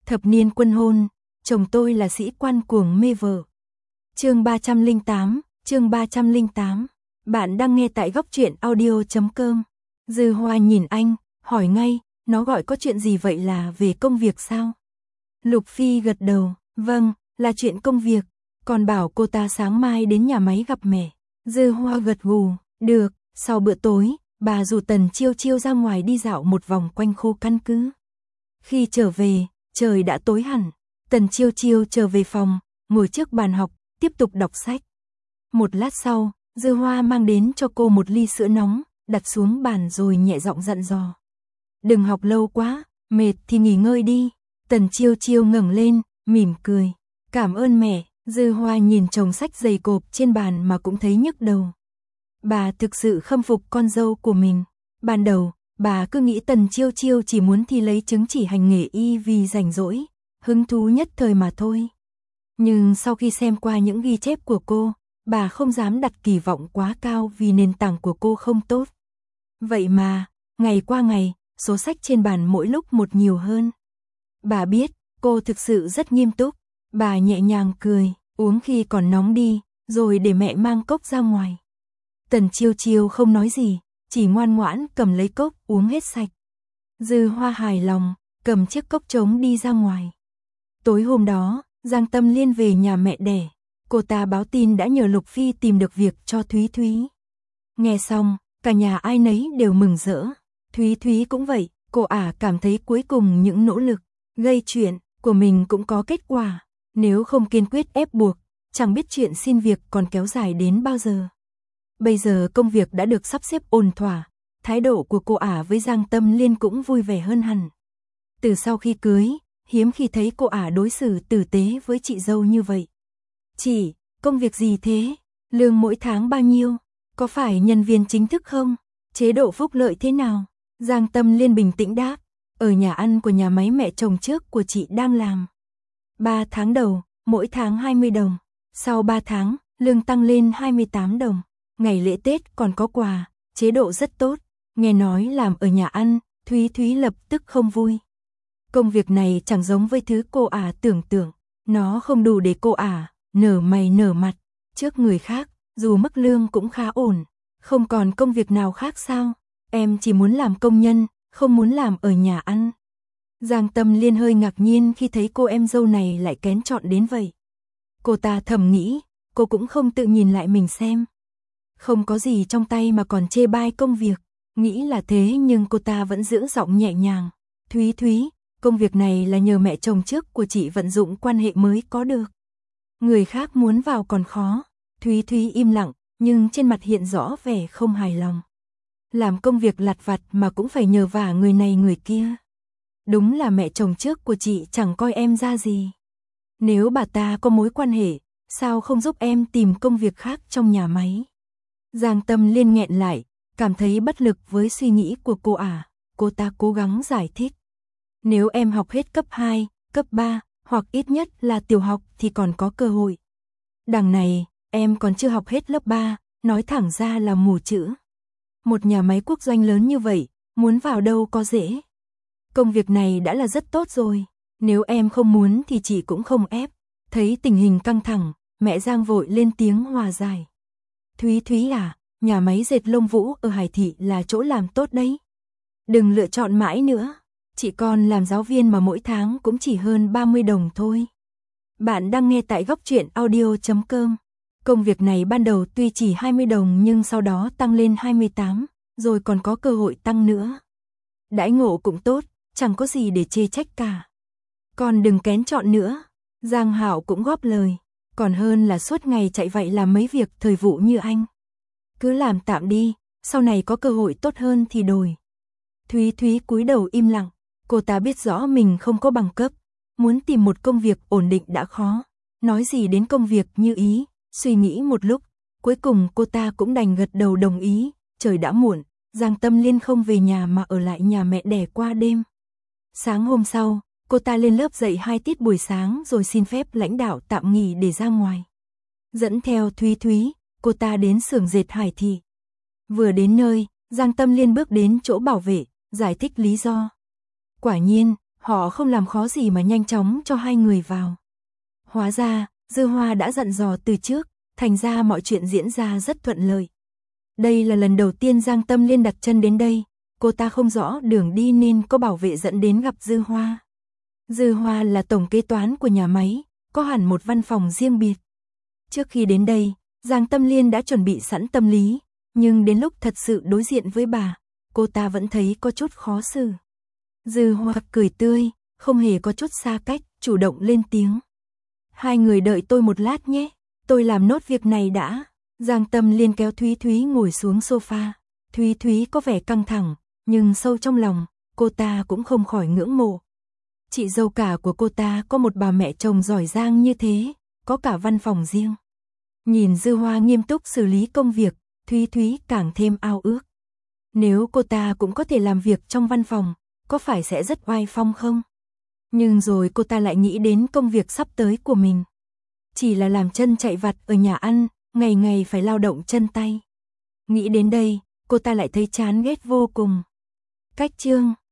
Thập niên quân hôn, chồng tôi là sĩ quan cuồng mê vợ. Chương 308. Bạn đang nghe tại góc truyện audio.com. Dư Hoa nhìn anh, hỏi ngay, nó gọi có chuyện gì vậy, là về công việc sao? Lục Phi gật đầu, vâng, là chuyện công việc, còn bảo cô ta sáng mai đến nhà máy gặp mẹ. Dư Hoa gật gù, được. Sau bữa tối, bà rủ Tần Chiêu Chiêu ra ngoài đi dạo một vòng quanh khu căn cứ. Khi trở về, trời đã tối hẳn. Tần Chiêu Chiêu trở về phòng, ngồi trước bàn học, tiếp tục đọc sách. Một lát sau, Dư Hoa mang đến cho cô một ly sữa nóng, đặt xuống bàn rồi nhẹ giọng dặn dò. Đừng học lâu quá, mệt thì nghỉ ngơi đi. Tần Chiêu Chiêu ngẩng lên, mỉm cười. Cảm ơn mẹ. Dư Hoa nhìn chồng sách dày cộp trên bàn mà cũng thấy nhức đầu. Bà thực sự khâm phục con dâu của mình. Ban đầu, bà cứ nghĩ Tần Chiêu Chiêu chỉ muốn thi lấy chứng chỉ hành nghề y vì rảnh rỗi, hứng thú nhất thời mà thôi. Nhưng sau khi xem qua những ghi chép của cô, bà không dám đặt kỳ vọng quá cao vì nền tảng của cô không tốt. Vậy mà, ngày qua ngày, số sách trên bàn mỗi lúc một nhiều hơn. Bà biết, cô thực sự rất nghiêm túc. Bà nhẹ nhàng cười, uống khi còn nóng đi, rồi để mẹ mang cốc ra ngoài. Tần Chiêu Chiêu không nói gì, chỉ ngoan ngoãn cầm lấy cốc uống hết sạch. Dư Hoa hài lòng, cầm chiếc cốc trống đi ra ngoài. Tối hôm đó, Giang Tâm Liên về nhà mẹ đẻ. Cô ta báo tin đã nhờ Lục Phi tìm được việc cho Thúy Thúy. Nghe xong, cả nhà ai nấy đều mừng rỡ. Thúy Thúy cũng vậy, cô ả cảm thấy cuối cùng những nỗ lực gây chuyện của mình cũng có kết quả. Nếu không kiên quyết ép buộc, chẳng biết chuyện xin việc còn kéo dài đến bao giờ. Bây giờ công việc đã được sắp xếp ổn thỏa, thái độ của cô ả với Giang Tâm Liên cũng vui vẻ hơn hẳn. Từ sau khi cưới, hiếm khi thấy cô ả đối xử tử tế với chị dâu như vậy. Chị, công việc gì thế? Lương mỗi tháng bao nhiêu? Có phải nhân viên chính thức không? Chế độ phúc lợi thế nào? Giang Tâm Liên bình tĩnh đáp, ở nhà ăn của nhà máy mẹ chồng trước của chị đang làm. 3 tháng đầu, mỗi tháng 20 đồng. Sau 3 tháng, lương tăng lên 28 đồng. Ngày lễ Tết còn có quà, chế độ rất tốt. Nghe nói làm ở nhà ăn, Thúy Thúy lập tức không vui. Công việc này chẳng giống với thứ cô ả tưởng tượng. Nó không đủ để cô ả nở mày nở mặt trước người khác, dù mức lương cũng khá ổn. Không còn công việc nào khác sao? Em chỉ muốn làm công nhân, không muốn làm ở nhà ăn. Giang Tâm Liên hơi ngạc nhiên khi thấy cô em dâu này lại kén chọn đến vậy. Cô ta thầm nghĩ, cô cũng không tự nhìn lại mình xem. Không có gì trong tay mà còn chê bai công việc. Nghĩ là thế nhưng cô ta vẫn giữ giọng nhẹ nhàng. Thúy Thúy, công việc này là nhờ mẹ chồng trước của chị vận dụng quan hệ mới có được. Người khác muốn vào còn khó. Thúy Thúy im lặng, nhưng trên mặt hiện rõ vẻ không hài lòng. Làm công việc lặt vặt mà cũng phải nhờ vả người này người kia. Đúng là mẹ chồng trước của chị chẳng coi em ra gì. Nếu bà ta có mối quan hệ, sao không giúp em tìm công việc khác trong nhà máy? Giang Tâm Liên nghẹn lại, cảm thấy bất lực với suy nghĩ của cô ả. Cô ta cố gắng giải thích. Nếu em học hết cấp 2, cấp 3, hoặc ít nhất là tiểu học thì còn có cơ hội. Đằng này, em còn chưa học hết lớp 3, nói thẳng ra là mù chữ. Một nhà máy quốc doanh lớn như vậy, muốn vào đâu có dễ. Công việc này đã là rất tốt rồi, nếu em không muốn thì chị cũng không ép. Thấy tình hình căng thẳng, mẹ Giang vội lên tiếng hòa giải. Thúy Thúy à, nhà máy dệt lông vũ ở Hải Thị là chỗ làm tốt đấy. Đừng lựa chọn mãi nữa, chị con làm giáo viên mà mỗi tháng cũng chỉ hơn 30 đồng thôi. Bạn đang nghe tại góc truyện audio.com. Công việc này ban đầu tuy chỉ 20 đồng nhưng sau đó tăng lên 28, rồi còn có cơ hội tăng nữa. Đãi ngộ cũng tốt, chẳng có gì để chê trách cả. Con đừng kén chọn nữa. Giang Hạo cũng góp lời. Còn hơn là suốt ngày chạy vậy làm mấy việc thời vụ như anh. Cứ làm tạm đi, sau này có cơ hội tốt hơn thì đổi. Thúy Thúy cúi đầu im lặng. Cô ta biết rõ mình không có bằng cấp. Muốn tìm một công việc ổn định đã khó. Nói gì đến công việc như ý. Suy nghĩ một lúc, cuối cùng cô ta cũng đành gật đầu đồng ý. Trời đã muộn, Giang Tâm Liên không về nhà mà ở lại nhà mẹ đẻ qua đêm. Sáng hôm sau, cô ta lên lớp dạy 2 tiết buổi sáng rồi xin phép lãnh đạo tạm nghỉ để ra ngoài. Dẫn theo Thúy Thúy, cô ta đến xưởng dệt Hải Thị. Vừa đến nơi, Giang Tâm Liên bước đến chỗ bảo vệ, giải thích lý do. Quả nhiên, Họ không làm khó gì mà nhanh chóng cho hai người vào. Hóa ra, Dư Hoa đã dặn dò từ trước, thành ra mọi chuyện diễn ra rất thuận lợi. Đây là lần đầu tiên Giang Tâm Liên đặt chân đến đây, cô ta không rõ đường đi nên có bảo vệ dẫn đến gặp Dư Hoa. Dư Hoa là tổng kế toán của nhà máy, có hẳn một văn phòng riêng biệt. Trước khi đến đây, Giang Tâm Liên đã chuẩn bị sẵn tâm lý, nhưng đến lúc thật sự đối diện với bà, cô ta vẫn thấy có chút khó xử. Dư Hoa cười tươi, không hề có chút xa cách, chủ động lên tiếng. Hai người đợi tôi một lát nhé, tôi làm nốt việc này đã. Giang Tâm Liên kéo Thúy Thúy ngồi xuống sofa. Thúy Thúy có vẻ căng thẳng, nhưng sâu trong lòng, cô ta cũng không khỏi ngưỡng mộ. Chị dâu cả của cô ta có một bà mẹ chồng giỏi giang như thế, có cả văn phòng riêng. Nhìn Dư Hoa nghiêm túc xử lý công việc, Thúy Thúy càng thêm ao ước. Nếu cô ta cũng có thể làm việc trong văn phòng, có phải sẽ rất oai phong không? Nhưng rồi cô ta lại nghĩ đến công việc sắp tới của mình. Chỉ là làm chân chạy vặt ở nhà ăn, ngày ngày phải lao động chân tay. Nghĩ đến đây, cô ta lại thấy chán ghét vô cùng. Cách chương